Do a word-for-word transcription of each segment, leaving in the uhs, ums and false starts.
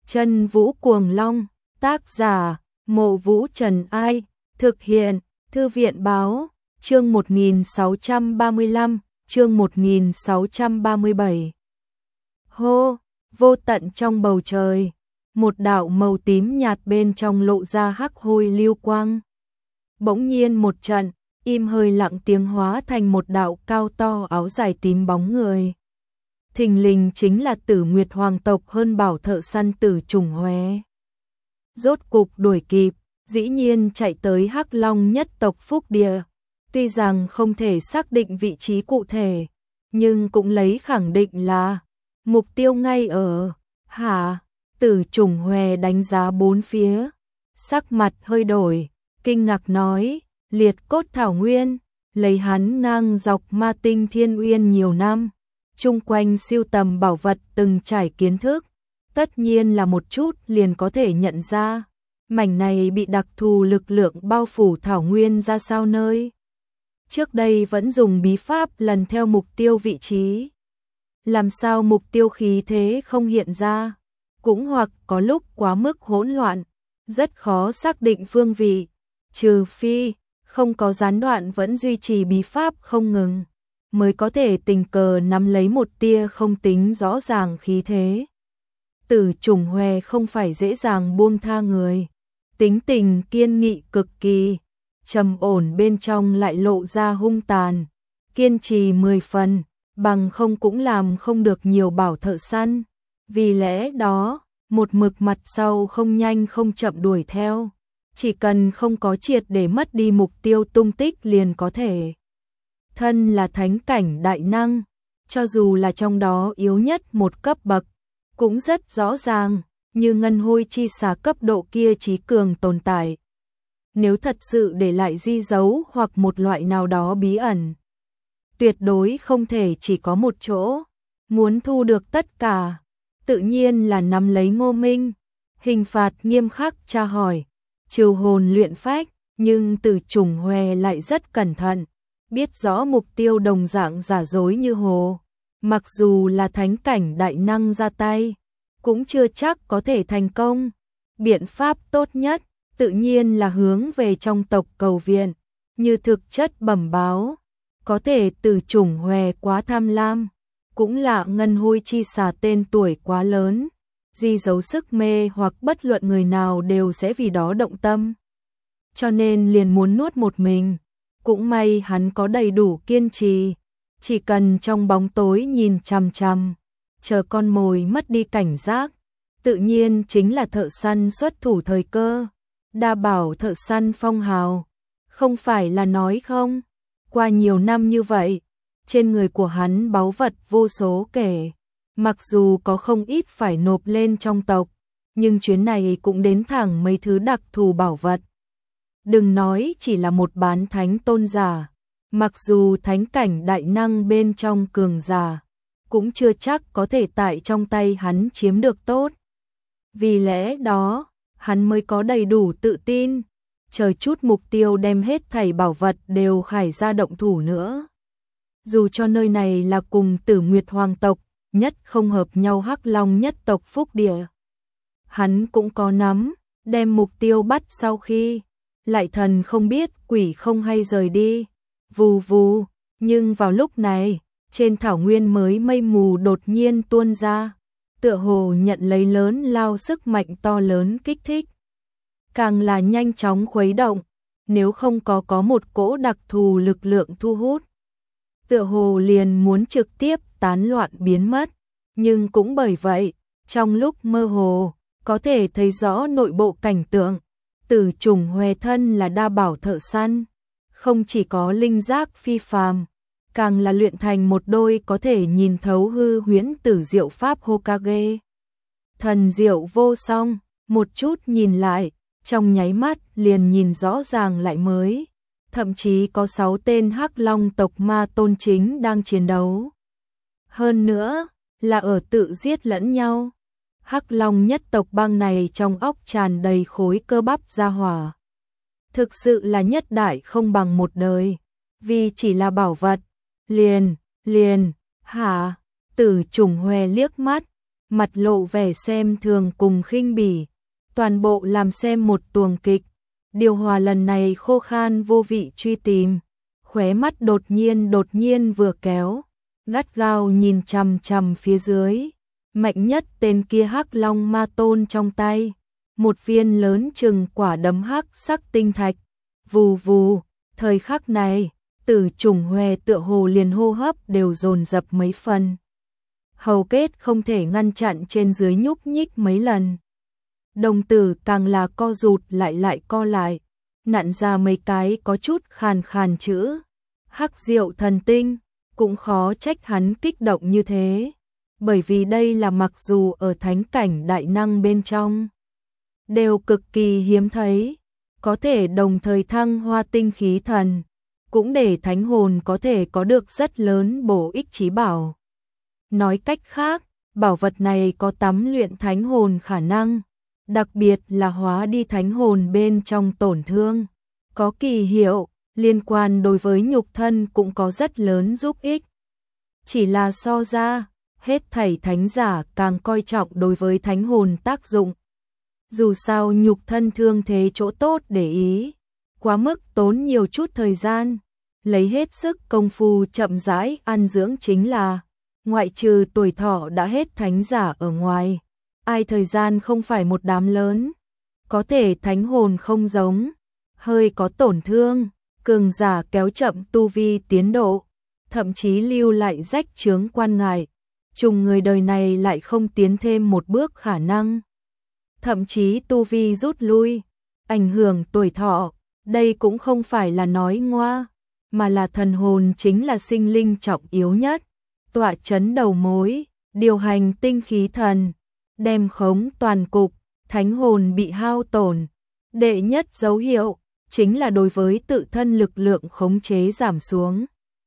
Chân Vũ Cuồng Long, tác giả, Mộ Vũ Trần Ai, thực hiện, Thư viện Báo, chương một nghìn sáu trăm ba mươi lăm, chương một nghìn sáu trăm ba mươi bảy. Hô, vô tận trong bầu trời, một đạo màu tím nhạt bên trong lộ ra hắc hôi lưu quang. Bỗng nhiên một trận, im hơi lặng tiếng hóa thành một đạo cao to áo dài tím bóng người. Thình lình chính là Tử Nguyệt hoàng tộc hơn bảo thợ săn Tử Trùng Hoè. Rốt cục đuổi kịp, dĩ nhiên chạy tới Hắc Long nhất tộc Phúc Địa. Tuy rằng không thể xác định vị trí cụ thể, nhưng cũng lấy khẳng định là mục tiêu ngay ở hả? Tử Trùng Hoè đánh giá bốn phía, sắc mặt hơi đổi, kinh ngạc nói, liệt cốt thảo nguyên, lấy hắn ngang dọc ma tinh thiên uyên nhiều năm, chung quanh siêu tầm bảo vật từng trải kiến thức, tất nhiên là một chút liền có thể nhận ra, mảnh này bị đặc thù lực lượng bao phủ thảo nguyên ra sao nơi. Trước đây vẫn dùng bí pháp lần theo mục tiêu vị trí. Làm sao mục tiêu khí thế không hiện ra, cũng hoặc có lúc quá mức hỗn loạn, rất khó xác định phương vị, trừ phi không có gián đoạn vẫn duy trì bí pháp không ngừng, mới có thể tình cờ nắm lấy một tia không tính rõ ràng khí thế. Tử Trùng Hoè không phải dễ dàng buông tha người, tính tình kiên nghị cực kỳ, trầm ổn bên trong lại lộ ra hung tàn, kiên trì mười phần, bằng không cũng làm không được nhiều bảo thợ săn. Vì lẽ đó, một mực mặt sau không nhanh không chậm đuổi theo, chỉ cần không có triệt để mất đi mục tiêu tung tích liền có thể. Thân là thánh cảnh đại năng, cho dù là trong đó yếu nhất một cấp bậc, cũng rất rõ ràng, như ngân hôi chi xà cấp độ kia trí cường tồn tại. Nếu thật sự để lại di dấu hoặc một loại nào đó bí ẩn, tuyệt đối không thể chỉ có một chỗ, muốn thu được tất cả, tự nhiên là nắm lấy Ngô Minh, hình phạt nghiêm khắc tra hỏi, trừ hồn luyện phách, nhưng Tử Trùng Hoè lại rất cẩn thận, biết rõ mục tiêu đồng dạng giả dối như hồ, mặc dù là thánh cảnh đại năng ra tay, cũng chưa chắc có thể thành công. Biện pháp tốt nhất, tự nhiên là hướng về trong tộc cầu viện, như thực chất bẩm báo, có thể Tử Trùng Hoè quá tham lam, cũng là ngân hôi chi xà tên tuổi quá lớn, di dấu sức mê hoặc bất luận người nào đều sẽ vì đó động tâm. Cho nên liền muốn nuốt một mình, cũng may hắn có đầy đủ kiên trì, chỉ cần trong bóng tối nhìn chằm chằm, chờ con mồi mất đi cảnh giác, tự nhiên chính là thợ săn xuất thủ thời cơ, đa bảo thợ săn phong hào, không phải là nói không, qua nhiều năm như vậy, trên người của hắn báu vật vô số kể, mặc dù có không ít phải nộp lên trong tộc, nhưng chuyến này cũng đến thẳng mấy thứ đặc thù bảo vật. Đừng nói chỉ là một bán thánh tôn giả, mặc dù thánh cảnh đại năng bên trong cường giả, cũng chưa chắc có thể tại trong tay hắn chiếm được tốt. Vì lẽ đó, hắn mới có đầy đủ tự tin, chờ chút mục tiêu đem hết thảy bảo vật đều khải ra động thủ nữa. Dù cho nơi này là cùng Tử Nguyệt hoàng tộc, nhất không hợp nhau Hắc Long nhất tộc Phúc Địa, hắn cũng có nắm, đem mục tiêu bắt sau khi, lại thần không biết quỷ không hay rời đi, vù vù, nhưng vào lúc này, trên thảo nguyên mới mây mù đột nhiên tuôn ra, tựa hồ nhận lấy lớn lao sức mạnh to lớn kích thích. Càng là nhanh chóng khuấy động, nếu không có có một cỗ đặc thù lực lượng thu hút, tựa hồ liền muốn trực tiếp tán loạn biến mất, nhưng cũng bởi vậy, trong lúc mơ hồ, có thể thấy rõ nội bộ cảnh tượng. Tử Trùng Hoè thân là đa bảo thợ săn, không chỉ có linh giác phi phàm, càng là luyện thành một đôi có thể nhìn thấu hư huyễn tử diệu pháp Hokage. Thần diệu vô song, một chút nhìn lại, trong nháy mắt liền nhìn rõ ràng lại mới, thậm chí có sáu tên Hắc Long tộc ma tôn chính đang chiến đấu. Hơn nữa, là ở tự giết lẫn nhau. Hắc Long nhất tộc bang này trong óc tràn đầy khối cơ bắp gia hỏa. Thực sự là nhất đại không bằng một đời, vì chỉ là bảo vật, liền, liền, hả, Tử Trùng Hoè liếc mắt, mặt lộ vẻ xem thường cùng khinh bỉ, toàn bộ làm xem một tuồng kịch. Điều hòa lần này khô khan vô vị truy tìm, khóe mắt đột nhiên đột nhiên vừa kéo, gắt gao nhìn chằm chằm phía dưới, mạnh nhất tên kia hắc long ma tôn trong tay, một viên lớn chừng quả đấm hắc sắc tinh thạch, vù vù, thời khắc này, Tử Trùng Hoè tựa hồ liền hô hấp đều dồn dập mấy phần. Hầu kết không thể ngăn chặn trên dưới nhúc nhích mấy lần. Đồng tử càng là co rụt lại lại co lại, nặn ra mấy cái có chút khàn khàn chữ. Hắc Diệu Thần Tinh, cũng khó trách hắn kích động như thế. Bởi vì đây là mặc dù ở thánh cảnh đại năng bên trong, đều cực kỳ hiếm thấy, có thể đồng thời thăng hoa tinh khí thần, cũng để thánh hồn có thể có được rất lớn bổ ích chí bảo. Nói cách khác, bảo vật này có tắm luyện thánh hồn khả năng, đặc biệt là hóa đi thánh hồn bên trong tổn thương, có kỳ hiệu, liên quan đối với nhục thân cũng có rất lớn giúp ích. Chỉ là so ra, hết thảy thánh giả càng coi trọng đối với thánh hồn tác dụng. Dù sao nhục thân thương thế chỗ tốt để ý, quá mức tốn nhiều chút thời gian, lấy hết sức công phu chậm rãi ăn dưỡng chính là, ngoại trừ tuổi thọ đã hết thánh giả ở ngoài, ai thời gian không phải một đám lớn, có thể thánh hồn không giống, hơi có tổn thương, cường giả kéo chậm tu vi tiến độ, thậm chí lưu lại rách chướng quan ngại, trùng người đời này lại không tiến thêm một bước khả năng. Thậm chí tu vi rút lui, ảnh hưởng tuổi thọ, đây cũng không phải là nói ngoa, mà là thần hồn chính là sinh linh trọng yếu nhất, tọa chấn đầu mối, điều hành tinh khí thần, đem khống toàn cục, thánh hồn bị hao tổn. Đệ nhất dấu hiệu, chính là đối với tự thân lực lượng khống chế giảm xuống.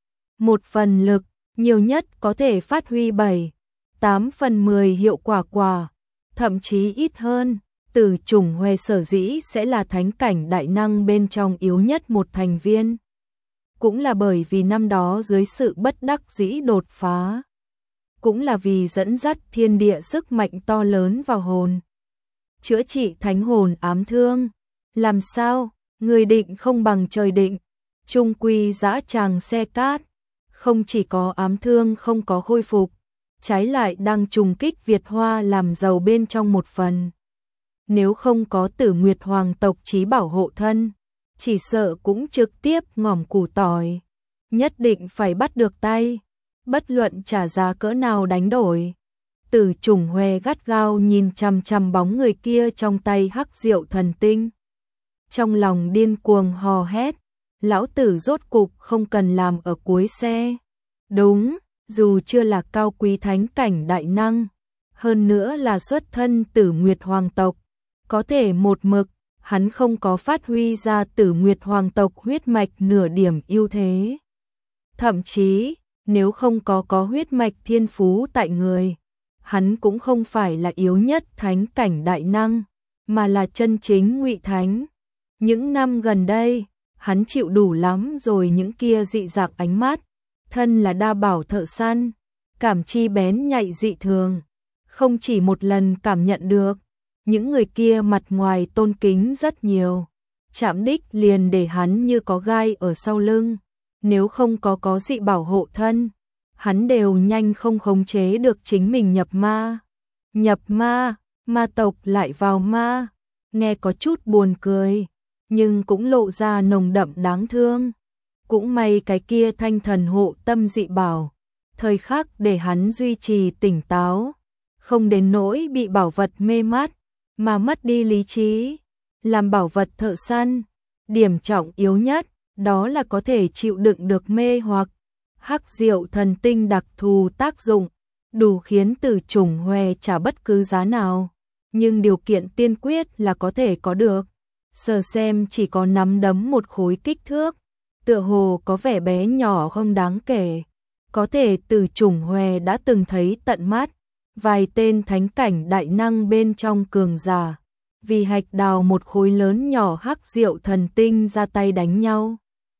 Một phần lực, nhiều nhất có thể phát huy bảy, tám phần mười hiệu quả quả, thậm chí ít hơn. Tử Trùng Hoè sở dĩ sẽ là thánh cảnh đại năng bên trong yếu nhất một thành viên. Cũng là bởi vì năm đó dưới sự bất đắc dĩ đột phá. Cũng là vì dẫn dắt thiên địa sức mạnh to lớn vào hồn. Chữa trị thánh hồn ám thương. Làm sao, người định không bằng trời định. Trung quy dã tràng xe cát. Không chỉ có ám thương không có khôi phục, trái lại đang trùng kích Việt Hoa làm giàu bên trong một phần. Nếu không có Tử Nguyệt Hoàng tộc chí bảo hộ thân, chỉ sợ cũng trực tiếp ngỏm củ tỏi. Nhất định phải bắt được tay, bất luận trả giá cỡ nào đánh đổi. Tử Trùng Hoè gắt gao nhìn chằm chằm bóng người kia trong tay Hắc Diệu Thần Tinh. Trong lòng điên cuồng hò hét, lão tử rốt cục không cần làm ở cuối xe. Đúng, dù chưa là cao quý thánh cảnh đại năng, hơn nữa là xuất thân Tử Nguyệt Hoàng tộc, có thể một mực, hắn không có phát huy ra Tử Nguyệt Hoàng tộc huyết mạch nửa điểm ưu thế. Thậm chí, nếu không có có huyết mạch thiên phú tại người, hắn cũng không phải là yếu nhất thánh cảnh đại năng, mà là chân chính ngụy thánh. Những năm gần đây, hắn chịu đủ lắm rồi những kia dị dạng ánh mắt, thân là đa bảo thợ săn, cảm chi bén nhạy dị thường, không chỉ một lần cảm nhận được. Những người kia mặt ngoài tôn kính rất nhiều, chạm đích liền để hắn như có gai ở sau lưng, nếu không có có dị bảo hộ thân, hắn đều nhanh không khống chế được chính mình nhập ma. Nhập ma, ma tộc lại vào ma, nghe có chút buồn cười, nhưng cũng lộ ra nồng đậm đáng thương. Cũng may cái kia thanh thần hộ tâm dị bảo, thời khắc để hắn duy trì tỉnh táo, không đến nỗi bị bảo vật mê mắt, mà mất đi lý trí. Làm bảo vật thợ săn, điểm trọng yếu nhất, đó là có thể chịu đựng được mê hoặc. Hắc Diệu Thần Tinh đặc thù tác dụng, đủ khiến Tử Trùng Hoè trả bất cứ giá nào, nhưng điều kiện tiên quyết là có thể có được. Sờ xem chỉ có nắm đấm một khối kích thước, tựa hồ có vẻ bé nhỏ không đáng kể, có thể Tử Trùng Hoè đã từng thấy tận mắt. Vài tên thánh cảnh đại năng bên trong cường giả, vì hạch đào một khối lớn nhỏ Hắc Diệu Thần Tinh ra tay đánh nhau.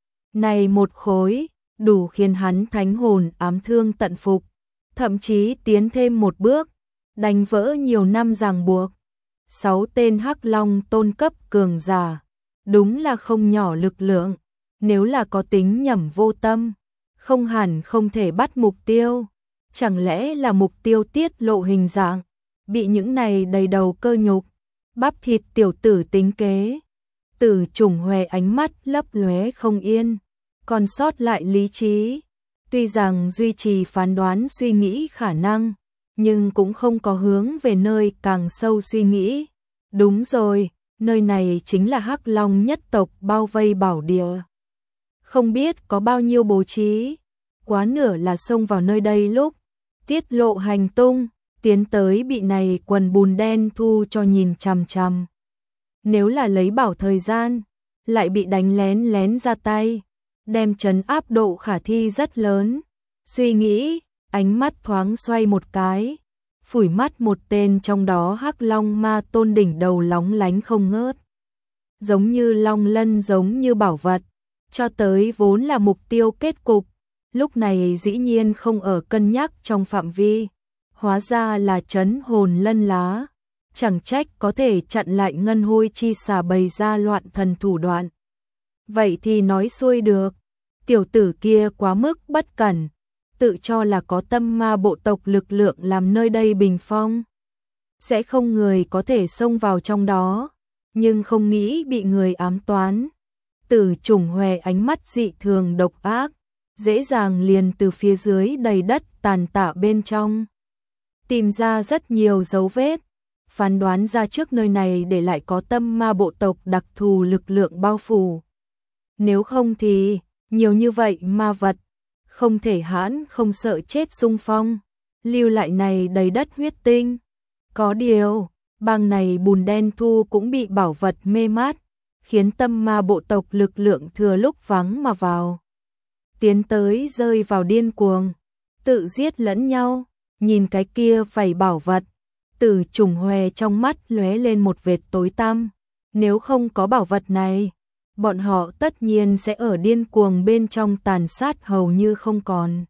Này một khối, đủ khiến hắn thánh hồn ám thương tận phục, thậm chí tiến thêm một bước, đánh vỡ nhiều năm ràng buộc. Sáu tên Hắc Long tôn cấp cường giả, đúng là không nhỏ lực lượng, nếu là có tính nhẩm vô tâm, không hẳn không thể bắt mục tiêu. Chẳng lẽ là mục tiêu tiết lộ hình dạng, bị những này đầy đầu cơ nhục, bắp thịt tiểu tử tính kế. Tử Trùng Hoè ánh mắt lấp lóe không yên, còn sót lại lý trí. Tuy rằng duy trì phán đoán suy nghĩ khả năng, nhưng cũng không có hướng về nơi càng sâu suy nghĩ. Đúng rồi, nơi này chính là Hắc Long nhất tộc bao vây bảo địa. Không biết có bao nhiêu bố trí, quá nửa là xông vào nơi đây lúc tiết lộ hành tung, tiến tới bị này quần bùn đen thu cho nhìn chằm chằm. Nếu là lấy bảo thời gian, lại bị đánh lén lén ra tay, đem trấn áp độ khả thi rất lớn. Suy nghĩ, ánh mắt thoáng xoay một cái, phủi mắt một tên trong đó Hắc Long ma tôn đỉnh đầu lóng lánh không ngớt. Giống như long lân, giống như bảo vật, cho tới vốn là mục tiêu kết cục, lúc này dĩ nhiên không ở cân nhắc trong phạm vi, hóa ra là trấn hồn lân lá. Chẳng trách có thể chặn lại ngân hôi chi xà bày ra loạn thần thủ đoạn. Vậy thì nói xuôi được, tiểu tử kia quá mức bất cẩn, tự cho là có tâm ma bộ tộc lực lượng làm nơi đây bình phong. Sẽ không người có thể xông vào trong đó, nhưng không nghĩ bị người ám toán. Tử Trùng Hoè ánh mắt dị thường độc ác, dễ dàng liền từ phía dưới đầy đất tàn tạ bên trong tìm ra rất nhiều dấu vết, phán đoán ra trước nơi này để lại có tâm ma bộ tộc đặc thù lực lượng bao phủ. Nếu không thì, nhiều như vậy ma vật, không thể hãn không sợ chết xung phong, lưu lại này đầy đất huyết tinh. Có điều, bang này bùn đen thu cũng bị bảo vật mê mát, khiến tâm ma bộ tộc lực lượng thừa lúc vắng mà vào. Tiến tới rơi vào điên cuồng, tự giết lẫn nhau, nhìn cái kia phải bảo vật. Tử Trùng Hoè trong mắt lóe lên một vệt tối tăm, nếu không có bảo vật này, bọn họ tất nhiên sẽ ở điên cuồng bên trong tàn sát hầu như không còn.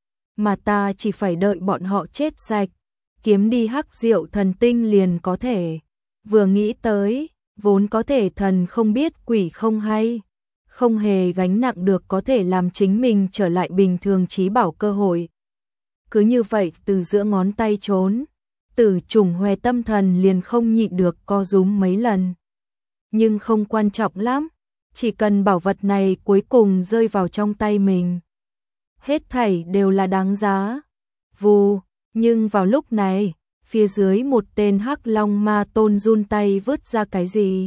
Mà ta chỉ phải đợi bọn họ chết sạch, kiếm đi Hắc Diệu thần tinh liền có thể. Vừa nghĩ tới, vốn có thể thần không biết quỷ không hay, không hề gánh nặng được có thể làm chính mình trở lại bình thường trí bảo cơ hội. Cứ như vậy từ giữa ngón tay trốn, Tử Trùng Hoè tâm thần liền không nhịn được co rúm mấy lần. Nhưng không quan trọng lắm, chỉ cần bảo vật này cuối cùng rơi vào trong tay mình, hết thảy đều là đáng giá. Vù, nhưng vào lúc này, phía dưới một tên Hắc Long ma tôn run tay vứt ra cái gì,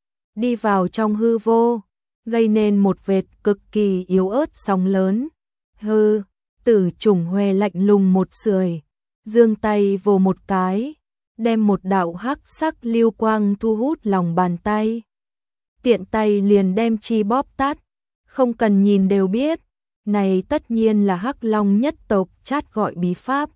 đi vào trong hư vô, gây nên một vệt cực kỳ yếu ớt sóng lớn. Hư, Tử Trùng Hoè lạnh lùng một sưởi, giương tay vồ một cái, đem một đạo hắc sắc lưu quang thu hút lòng bàn tay. Tiện tay liền đem chi bóp tát, không cần nhìn đều biết, này tất nhiên là Hắc Long nhất tộc chát gọi bí pháp.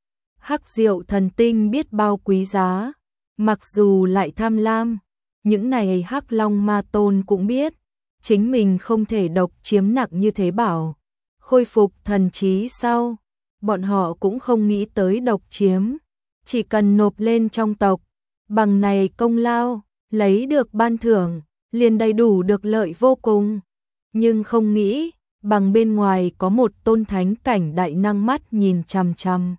Hắc Diệu thần tinh biết bao quý giá, mặc dù lại tham lam, những này Hắc Long ma tôn cũng biết, chính mình không thể độc chiếm nặng như thế bảo. Khôi phục thần trí sau, bọn họ cũng không nghĩ tới độc chiếm, chỉ cần nộp lên trong tộc, bằng này công lao, lấy được ban thưởng, liền đầy đủ được lợi vô cùng. Nhưng không nghĩ, bằng bên ngoài có một tôn thánh cảnh đại năng mắt nhìn chằm chằm,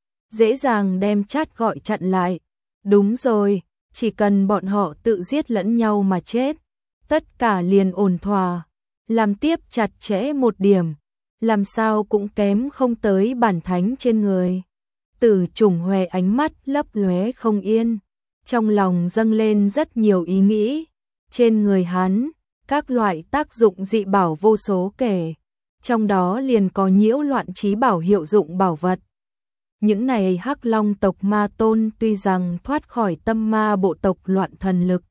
dễ dàng đem chát gọi chặn lại. Đúng rồi, chỉ cần bọn họ tự giết lẫn nhau mà chết, tất cả liền ổn thỏa, làm tiếp chặt chẽ một điểm, làm sao cũng kém không tới bản thánh trên người. Tử Trùng Hoè ánh mắt lấp lóe không yên, trong lòng dâng lên rất nhiều ý nghĩ. Trên người hắn, các loại tác dụng dị bảo vô số kể, trong đó liền có nhiễu loạn trí bảo hiệu dụng bảo vật. Những này Hắc Long tộc ma tôn tuy rằng thoát khỏi tâm ma bộ tộc loạn thần lực,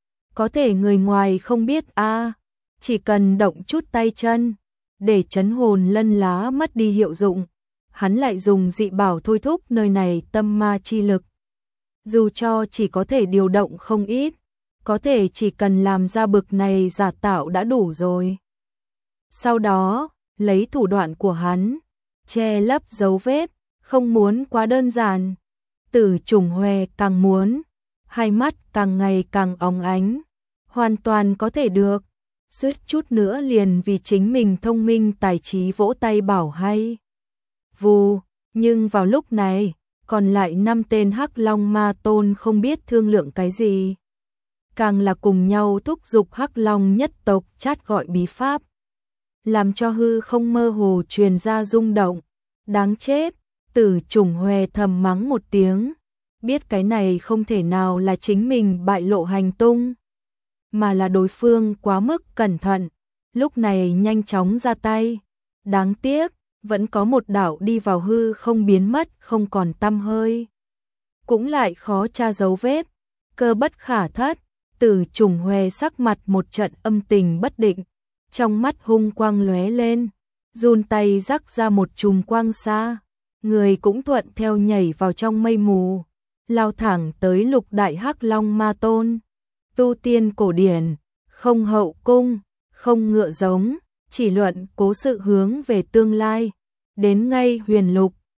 có thể người ngoài không biết a, à, chỉ cần động chút tay chân, để trấn hồn lân lá mất đi hiệu dụng, hắn lại dùng dị bảo thôi thúc nơi này tâm ma chi lực. Dù cho chỉ có thể điều động không ít, có thể chỉ cần làm ra bực này giả tạo đã đủ rồi. Sau đó, lấy thủ đoạn của hắn, che lấp dấu vết, không muốn quá đơn giản. Tử Trùng Hoè càng muốn, hai mắt càng ngày càng óng ánh, hoàn toàn có thể được, suýt chút nữa liền vì chính mình thông minh tài trí vỗ tay bảo hay. Vù, nhưng vào lúc này, còn lại năm tên Hắc Long Ma Tôn không biết thương lượng cái gì. Càng là cùng nhau thúc giục Hắc Long nhất tộc chát gọi bí pháp, làm cho hư không mơ hồ truyền ra rung động. Đáng chết, Tử Trùng Hoè thầm mắng một tiếng, biết cái này không thể nào là chính mình bại lộ hành tung, mà là đối phương quá mức cẩn thận, lúc này nhanh chóng ra tay. Đáng tiếc, vẫn có một đạo đi vào hư không biến mất không còn tăm hơi. Cũng lại khó tra dấu vết, cơ bất khả thất. Tử Trùng Hoè sắc mặt một trận âm tình bất định, trong mắt hung quang lóe lên, run tay rắc ra một chùm quang xa, người cũng thuận theo nhảy vào trong mây mù, lao thẳng tới lục đại Hắc Long Ma Tôn. Tu tiên cổ điển, không hậu cung, không ngựa giống, chỉ luận cố sự hướng về tương lai, đến ngay huyền lục,